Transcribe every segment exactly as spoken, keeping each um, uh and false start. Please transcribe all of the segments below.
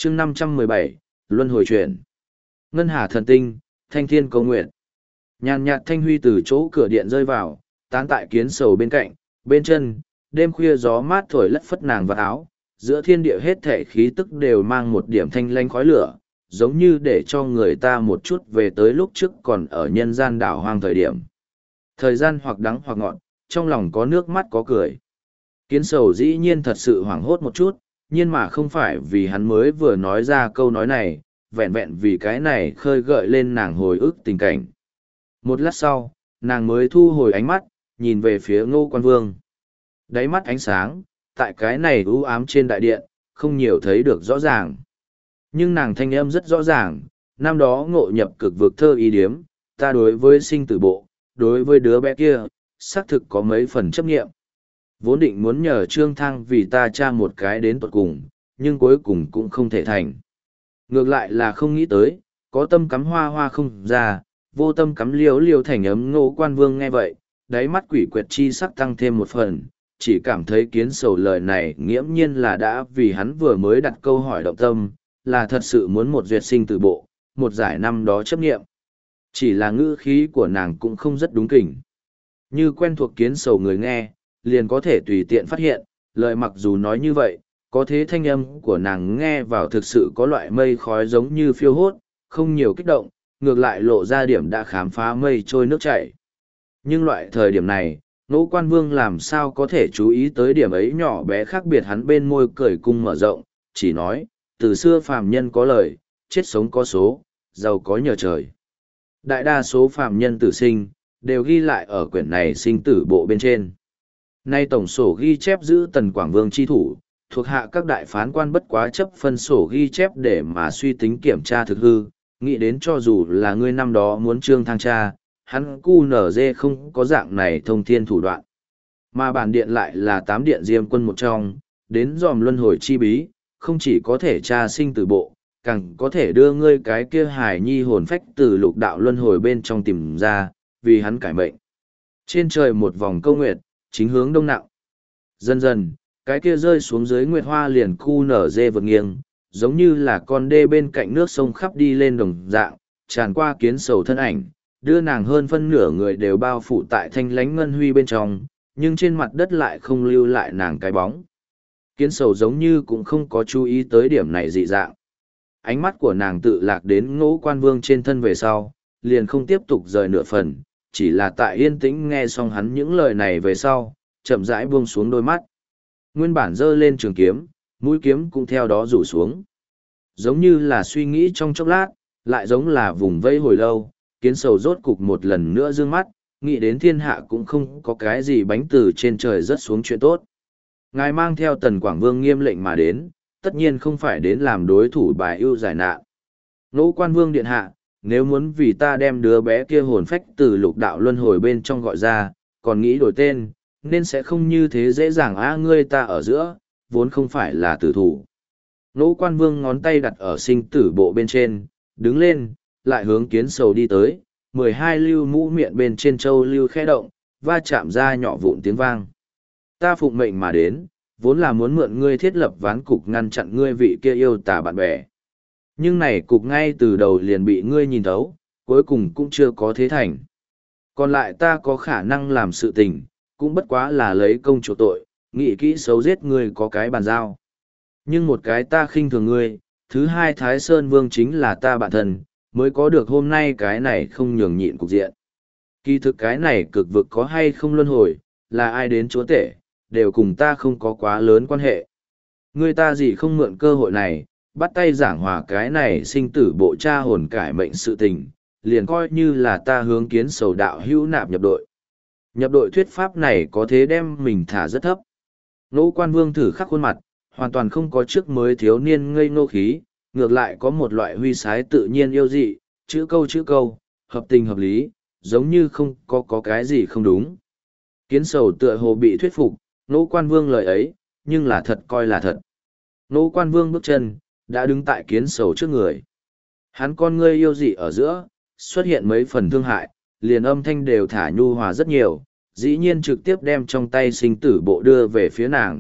chương năm trăm mười bảy, Luân hồi chuyển. Ngân hà thần tinh, thanh thiên cầu nguyện. Nhàn nhạt thanh huy từ chỗ cửa điện rơi vào, tán tại kiến sầu bên cạnh, bên chân, đêm khuya gió mát thổi lất phất nàng vào áo, giữa thiên địa hết thể khí tức đều mang một điểm thanh lanh khói lửa, giống như để cho người ta một chút về tới lúc trước còn ở nhân gian đảo hoang thời điểm. Thời gian hoặc đắng hoặc ngọt, trong lòng có nước mắt có cười. Kiến sầu dĩ nhiên thật sự hoảng hốt một chút, nhưng mà không phải vì hắn mới vừa nói ra câu nói này, vẹn vẹn vì cái này khơi gợi lên nàng hồi ức tình cảnh. Một lát sau, nàng mới thu hồi ánh mắt, nhìn về phía Ngô Quan Vương. Đáy mắt ánh sáng, tại cái này u ám trên đại điện, không nhiều thấy được rõ ràng. Nhưng nàng thanh âm rất rõ ràng, năm đó ngộ nhập cực vực thơ ý điếm, ta đối với sinh tử bộ, đối với đứa bé kia, xác thực có mấy phần chấp nghiệm. Vốn định muốn nhờ Trương Thăng vì ta tra một cái đến tuột cùng, nhưng cuối cùng cũng không thể thành. Ngược lại là không nghĩ tới, có tâm cắm hoa hoa không ra, vô tâm cắm liêu liêu thành ấm. Ngô Quan Vương nghe vậy, đáy mắt quỷ quyệt chi sắc tăng thêm một phần, chỉ cảm thấy kiến sầu lời này nghiễm nhiên là đã vì hắn vừa mới đặt câu hỏi động tâm, là thật sự muốn một duyệt sinh từ bộ, một giải năm đó chấp nghiệm. Chỉ là ngữ khí của nàng cũng không rất đúng kỉnh. Như quen thuộc kiến sầu người nghe, liền có thể tùy tiện phát hiện, lời mặc dù nói như vậy, có thế thanh âm của nàng nghe vào thực sự có loại mây khói giống như phiêu hốt, không nhiều kích động, ngược lại lộ ra điểm đã khám phá mây trôi nước chảy. Nhưng loại thời điểm này, Ngô Quan Vương làm sao có thể chú ý tới điểm ấy nhỏ bé khác biệt. Hắn bên môi cười cung mở rộng, chỉ nói, từ xưa phàm nhân có lời, chết sống có số, giàu có nhờ trời. Đại đa số phàm nhân tử sinh, đều ghi lại ở quyển này sinh tử bộ bên trên. Nay tổng sổ ghi chép giữ Tần Quảng Vương chi thủ, thuộc hạ các đại phán quan bất quá chấp phân sổ ghi chép để mà suy tính kiểm tra thực hư, nghĩ đến cho dù là ngươi năm đó muốn Trương Thăng tra, hắn cu nở dê không có dạng này thông thiên thủ đoạn. Mà bản điện lại là tám điện diêm quân một trong, đến dòm luân hồi chi bí, không chỉ có thể tra sinh tử bộ, càng có thể đưa ngươi cái kia hài nhi hồn phách từ lục đạo luân hồi bên trong tìm ra, vì hắn cải mệnh. Trên trời một vòng câu nguyệt, chính hướng đông nặng. Dần dần, cái kia rơi xuống dưới nguyệt hoa liền cu nở dê vượt nghiêng, giống như là con đê bên cạnh nước sông khắp đi lên đồng dạng, tràn qua kiến sầu thân ảnh, đưa nàng hơn phân nửa người đều bao phủ tại thanh lánh ngân huy bên trong, nhưng trên mặt đất lại không lưu lại nàng cái bóng. Kiến sầu giống như cũng không có chú ý tới điểm này dị dạng. Ánh mắt của nàng tự lạc đến Ngô Quan Vương trên thân về sau, liền không tiếp tục rời nửa phần, chỉ là tại yên tĩnh nghe xong hắn những lời này về sau, chậm rãi buông xuống đôi mắt. Nguyên bản giơ lên trường kiếm, mũi kiếm cũng theo đó rủ xuống. Giống như là suy nghĩ trong chốc lát, lại giống là vùng vây hồi lâu, kiến sầu rốt cục một lần nữa dương mắt, nghĩ đến thiên hạ cũng không có cái gì bánh từ trên trời rớt xuống chuyện tốt. Ngài mang theo Tần Quảng Vương nghiêm lệnh mà đến, tất nhiên không phải đến làm đối thủ bài ưu giải nạn. Ngô Quan Vương điện hạ, nếu muốn vì ta đem đứa bé kia hồn phách từ lục đạo luân hồi bên trong gọi ra, còn nghĩ đổi tên, nên sẽ không như thế dễ dàng a ngươi ta ở giữa, vốn không phải là tử thủ. Ngô Quan Vương ngón tay đặt ở sinh tử bộ bên trên, đứng lên, lại hướng kiến sầu đi tới, mười hai lưu mũ miệng bên trên châu lưu khẽ động, va chạm ra nhỏ vụn tiếng vang. Ta phụng mệnh mà đến, vốn là muốn mượn ngươi thiết lập ván cục ngăn chặn ngươi vị kia yêu tà bạn bè. Nhưng này cục ngay từ đầu liền bị ngươi nhìn thấu, cuối cùng cũng chưa có thế thành. Còn lại ta có khả năng làm sự tình, cũng bất quá là lấy công chỗ tội, nghĩ kỹ xấu giết ngươi có cái bàn giao. Nhưng một cái ta khinh thường ngươi, thứ hai Thái Sơn Vương chính là ta bạn thân, mới có được hôm nay cái này không nhường nhịn cục diện. Kỳ thực cái này cực vực có hay không luân hồi, là ai đến chúa tể, đều cùng ta không có quá lớn quan hệ. Ngươi ta gì không mượn cơ hội này, bắt tay giảng hòa cái này sinh tử bộ cha hồn cải mệnh sự tình, liền coi như là ta hướng kiến sầu đạo hữu nạp nhập đội. Nhập đội thuyết pháp này có thế đem mình thả rất thấp. Ngô Quan Vương thử khắc khuôn mặt, hoàn toàn không có trước mới thiếu niên ngây ngô khí, ngược lại có một loại huy sái tự nhiên yêu dị, chữ câu chữ câu, hợp tình hợp lý, giống như không có có cái gì không đúng. Kiến sầu tựa hồ bị thuyết phục, Ngô Quan Vương lời ấy, nhưng là thật coi là thật. Ngô Quan Vương bước chân, đã đứng tại kiến sầu trước người. Hắn con ngươi yêu dị ở giữa, xuất hiện mấy phần thương hại, liền âm thanh đều thả nhu hòa rất nhiều, dĩ nhiên trực tiếp đem trong tay sinh tử bộ đưa về phía nàng,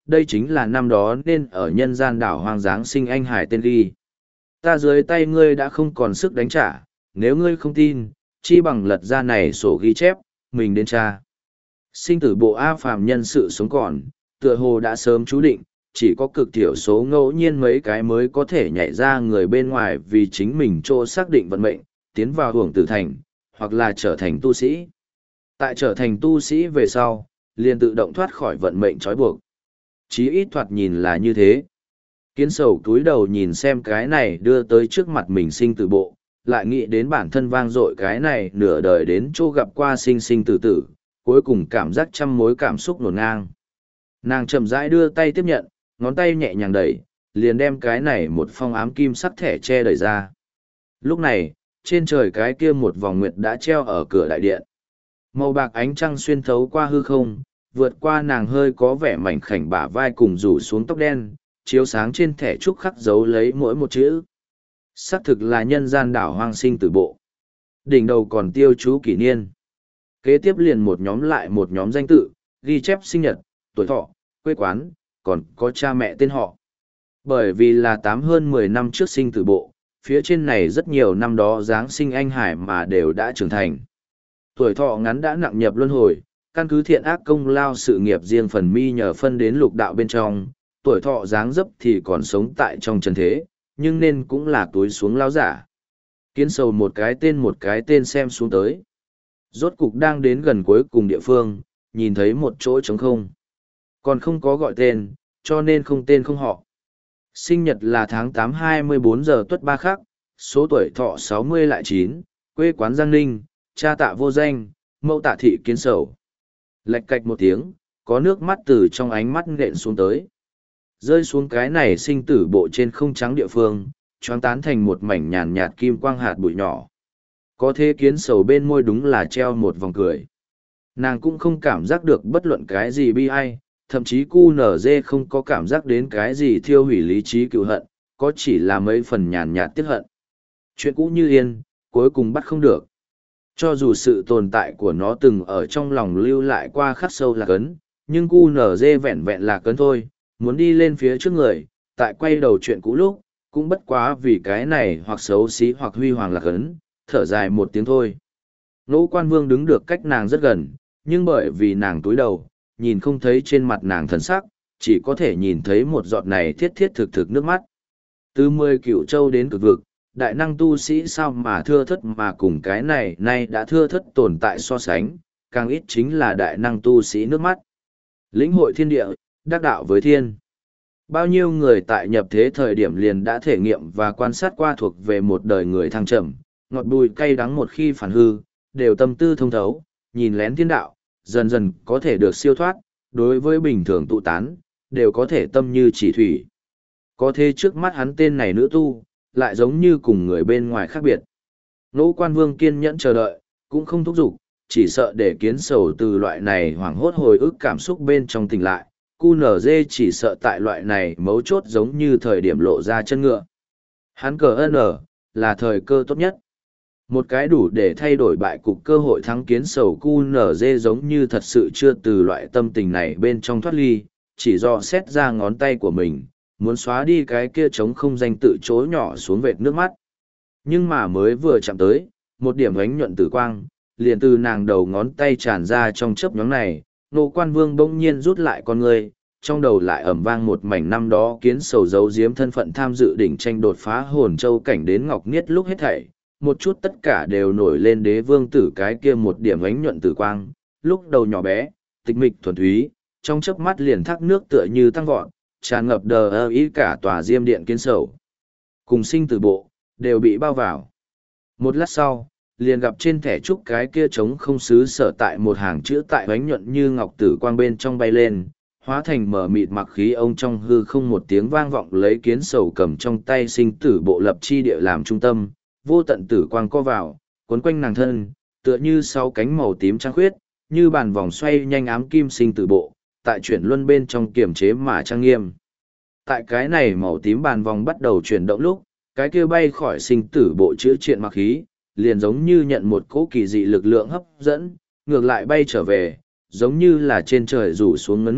đây chính là năm đó nên ở nhân gian đảo hoang dáng sinh anh hải tên ghi. Ta dưới tay ngươi đã không còn sức đánh trả, nếu ngươi không tin, chi bằng lật ra này sổ ghi chép, mình đến tra. Sinh tử bộ A phàm nhân sự sống còn, tựa hồ đã sớm chú định, chỉ có cực thiểu số ngẫu nhiên mấy cái mới có thể nhảy ra người bên ngoài vì chính mình chỗ xác định vận mệnh, tiến vào hưởng tử thành, hoặc là trở thành tu sĩ. Tại trở thành tu sĩ về sau, liền tự động thoát khỏi vận mệnh trói buộc. Chí ít thoạt nhìn là như thế. Kiến sầu túi đầu nhìn xem cái này đưa tới trước mặt mình sinh tử bộ, lại nghĩ đến bản thân vang dội cái này nửa đời đến chỗ gặp qua sinh sinh tử tử, cuối cùng cảm giác trăm mối cảm xúc nổn ngang. Nàng chậm rãi đưa tay tiếp nhận, ngón tay nhẹ nhàng đẩy, liền đem cái này một phong ám kim sắc thẻ che đẩy ra. Lúc này, trên trời cái kia một vòng nguyệt đã treo ở cửa đại điện. Màu bạc ánh trăng xuyên thấu qua hư không, vượt qua nàng hơi có vẻ mảnh khảnh bả vai cùng rủ xuống tóc đen, chiếu sáng trên thẻ trúc khắc dấu lấy mỗi một chữ. Xác thực là nhân gian đảo hoang sinh tử bộ. Đỉnh đầu còn tiêu chú kỷ niên. Kế tiếp liền một nhóm lại một nhóm danh tự, ghi chép sinh nhật, tuổi thọ, quê quán, còn có cha mẹ tên họ. Bởi vì là tám hơn mười năm trước sinh tử bộ, phía trên này rất nhiều năm đó Giáng sinh anh hải mà đều đã trưởng thành. Tuổi thọ ngắn đã nặng nhập luân hồi, căn cứ thiện ác công lao sự nghiệp riêng phần mi nhờ phân đến lục đạo bên trong, tuổi thọ dáng dấp thì còn sống tại trong trần thế, nhưng nên cũng là túi xuống lao giả. Kiến sầu một cái tên một cái tên xem xuống tới. Rốt cục đang đến gần cuối cùng địa phương, nhìn thấy một chỗ trống không. Còn không có gọi tên, cho nên không tên không họ. Sinh nhật là tháng tám hai mươi bốn giờ tuất ba khắc, số tuổi thọ sáu mươi lại chín, quê quán Giang Ninh, cha tạ vô danh, mẫu tạ thị kiến sầu. Lạch cạch một tiếng, có nước mắt từ trong ánh mắt nện xuống tới. Rơi xuống cái này sinh tử bộ trên không trắng địa phương, choáng tán thành một mảnh nhàn nhạt kim quang hạt bụi nhỏ. Có thế kiến sầu bên môi đúng là treo một vòng cười. Nàng cũng không cảm giác được bất luận cái gì bi ai, thậm chí cu nở dê không có cảm giác đến cái gì thiêu hủy lý trí cựu hận, có chỉ là mấy phần nhàn nhạt tiếc hận. Chuyện cũ như yên, cuối cùng bắt không được. Cho dù sự tồn tại của nó từng ở trong lòng lưu lại qua khắc sâu là cấn, nhưng cu nở dê vẹn vẹn là cấn thôi, muốn đi lên phía trước người, tại quay đầu chuyện cũ lúc, cũng bất quá vì cái này hoặc xấu xí hoặc huy hoàng là cấn, thở dài một tiếng thôi. Ngũ quan vương đứng được cách nàng rất gần, nhưng bởi vì nàng túi đầu, nhìn không thấy trên mặt nàng thần sắc, chỉ có thể nhìn thấy một giọt này thiết thiết thực thực nước mắt. Từ mười cựu châu đến cực vực, đại năng tu sĩ sao mà thưa thất mà cùng cái này nay đã thưa thất tồn tại so sánh, càng ít chính là đại năng tu sĩ nước mắt. Lĩnh hội thiên địa, đắc đạo với thiên. Bao nhiêu người tại nhập thế thời điểm liền đã thể nghiệm và quan sát qua thuộc về một đời người thăng trầm, ngọt bùi cay đắng một khi phản hư, đều tâm tư thông thấu, nhìn lén thiên đạo, dần dần có thể được siêu thoát, đối với bình thường tụ tán, đều có thể tâm như chỉ thủy. Có thế trước mắt hắn tên này nữ tu, lại giống như cùng người bên ngoài khác biệt. Ngũ quan vương kiên nhẫn chờ đợi, cũng không thúc giục, chỉ sợ để kiến sầu từ loại này hoảng hốt hồi ức cảm xúc bên trong tỉnh lại. Cu nở dê chỉ sợ tại loại này mấu chốt giống như thời điểm lộ ra chân ngựa. Hắn cờ ân ở, là thời cơ tốt nhất. Một cái đủ để thay đổi bại cục cơ hội thắng kiến sầu cu nở dê giống như thật sự chưa từ loại tâm tình này bên trong thoát ly, chỉ do xét ra ngón tay của mình, muốn xóa đi cái kia trống không danh tự chối nhỏ xuống vệt nước mắt. Nhưng mà mới vừa chạm tới, một điểm ánh nhuận tử quang, liền từ nàng đầu ngón tay tràn ra trong chớp nhoáng này, nô quan vương bỗng nhiên rút lại con người, trong đầu lại ẩm vang một mảnh năm đó kiến sầu giấu giếm thân phận tham dự đỉnh tranh đột phá hồn châu cảnh đến ngọc niết lúc hết thảy, một chút tất cả đều nổi lên đế vương tử cái kia một điểm ánh nhuận tử quang, lúc đầu nhỏ bé, tịch mịch thuần túy, trong chớp mắt liền thác nước tựa như tăng vọt, tràn ngập đờ ơ ý cả tòa diêm điện kiến sầu. Cùng sinh tử bộ, đều bị bao vào. Một lát sau, liền gặp trên thẻ trúc cái kia trống không xứ sở tại một hàng chữ tại ánh nhuận như ngọc tử quang bên trong bay lên, hóa thành mở mịt mặc khí ông trong hư không một tiếng vang vọng lấy kiến sầu cầm trong tay sinh tử bộ lập chi địa làm trung tâm, vô tận tử quang co vào, cuốn quanh nàng thân, tựa như sau cánh màu tím trăng khuyết, như bàn vòng xoay nhanh ám kim sinh tử bộ, tại chuyển luân bên trong kiểm chế mà trang nghiêm. Tại cái này màu tím bàn vòng bắt đầu chuyển động lúc, cái kia bay khỏi sinh tử bộ chữa triện mặc khí, liền giống như nhận một cỗ kỳ dị lực lượng hấp dẫn, ngược lại bay trở về, giống như là trên trời rủ xuống ngấn nước,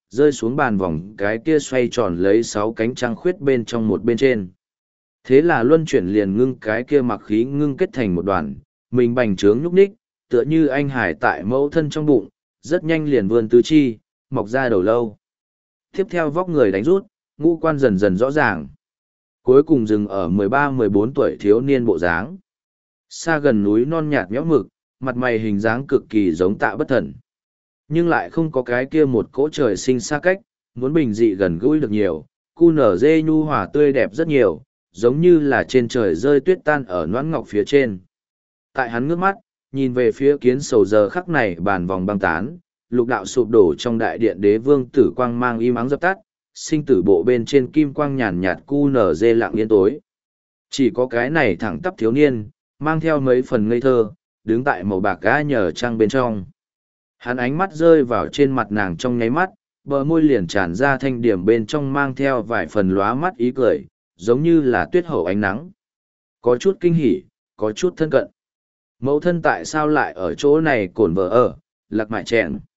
rơi xuống bàn vòng cái kia xoay tròn lấy sáu cánh trăng khuyết bên trong một bên trên. Thế là luân chuyển liền ngưng cái kia mặc khí ngưng kết thành một đoàn, mình bành trướng nhúc nhích, tựa như anh hải tại mẫu thân trong bụng, rất nhanh liền vươn tứ chi, mọc ra đầu lâu. Tiếp theo vóc người đánh rút, ngũ quan dần dần rõ ràng. Cuối cùng dừng ở mười ba mười bốn tuổi thiếu niên bộ dáng. Xa gần núi non nhạt nhẽo mực, mặt mày hình dáng cực kỳ giống Tạ Bất Thần. Nhưng lại không có cái kia một cỗ trời sinh xa cách, muốn bình dị gần gũi được nhiều, cu nở dê nhu hòa tươi đẹp rất nhiều, giống như là trên trời rơi tuyết tan ở noãn ngọc phía trên. Tại hắn ngước mắt, nhìn về phía kiến sầu giờ khắc này bàn vòng băng tán, lục đạo sụp đổ trong đại điện đế vương tử quang mang im ắng dập tắt, sinh tử bộ bên trên kim quang nhàn nhạt cu nở dê lặng yên tối. Chỉ có cái này thẳng tắp thiếu niên, mang theo mấy phần ngây thơ, đứng tại màu bạc gã nhờ trăng bên trong. Hắn ánh mắt rơi vào trên mặt nàng trong nháy mắt, bờ môi liền tràn ra thanh điểm bên trong mang theo vài phần lóa mắt ý cười, giống như là tuyết hậu ánh nắng. Có chút kinh hỉ, có chút thân cận. Mẫu thân tại sao lại ở chỗ này cổn vợ ở, lạc mại chèn.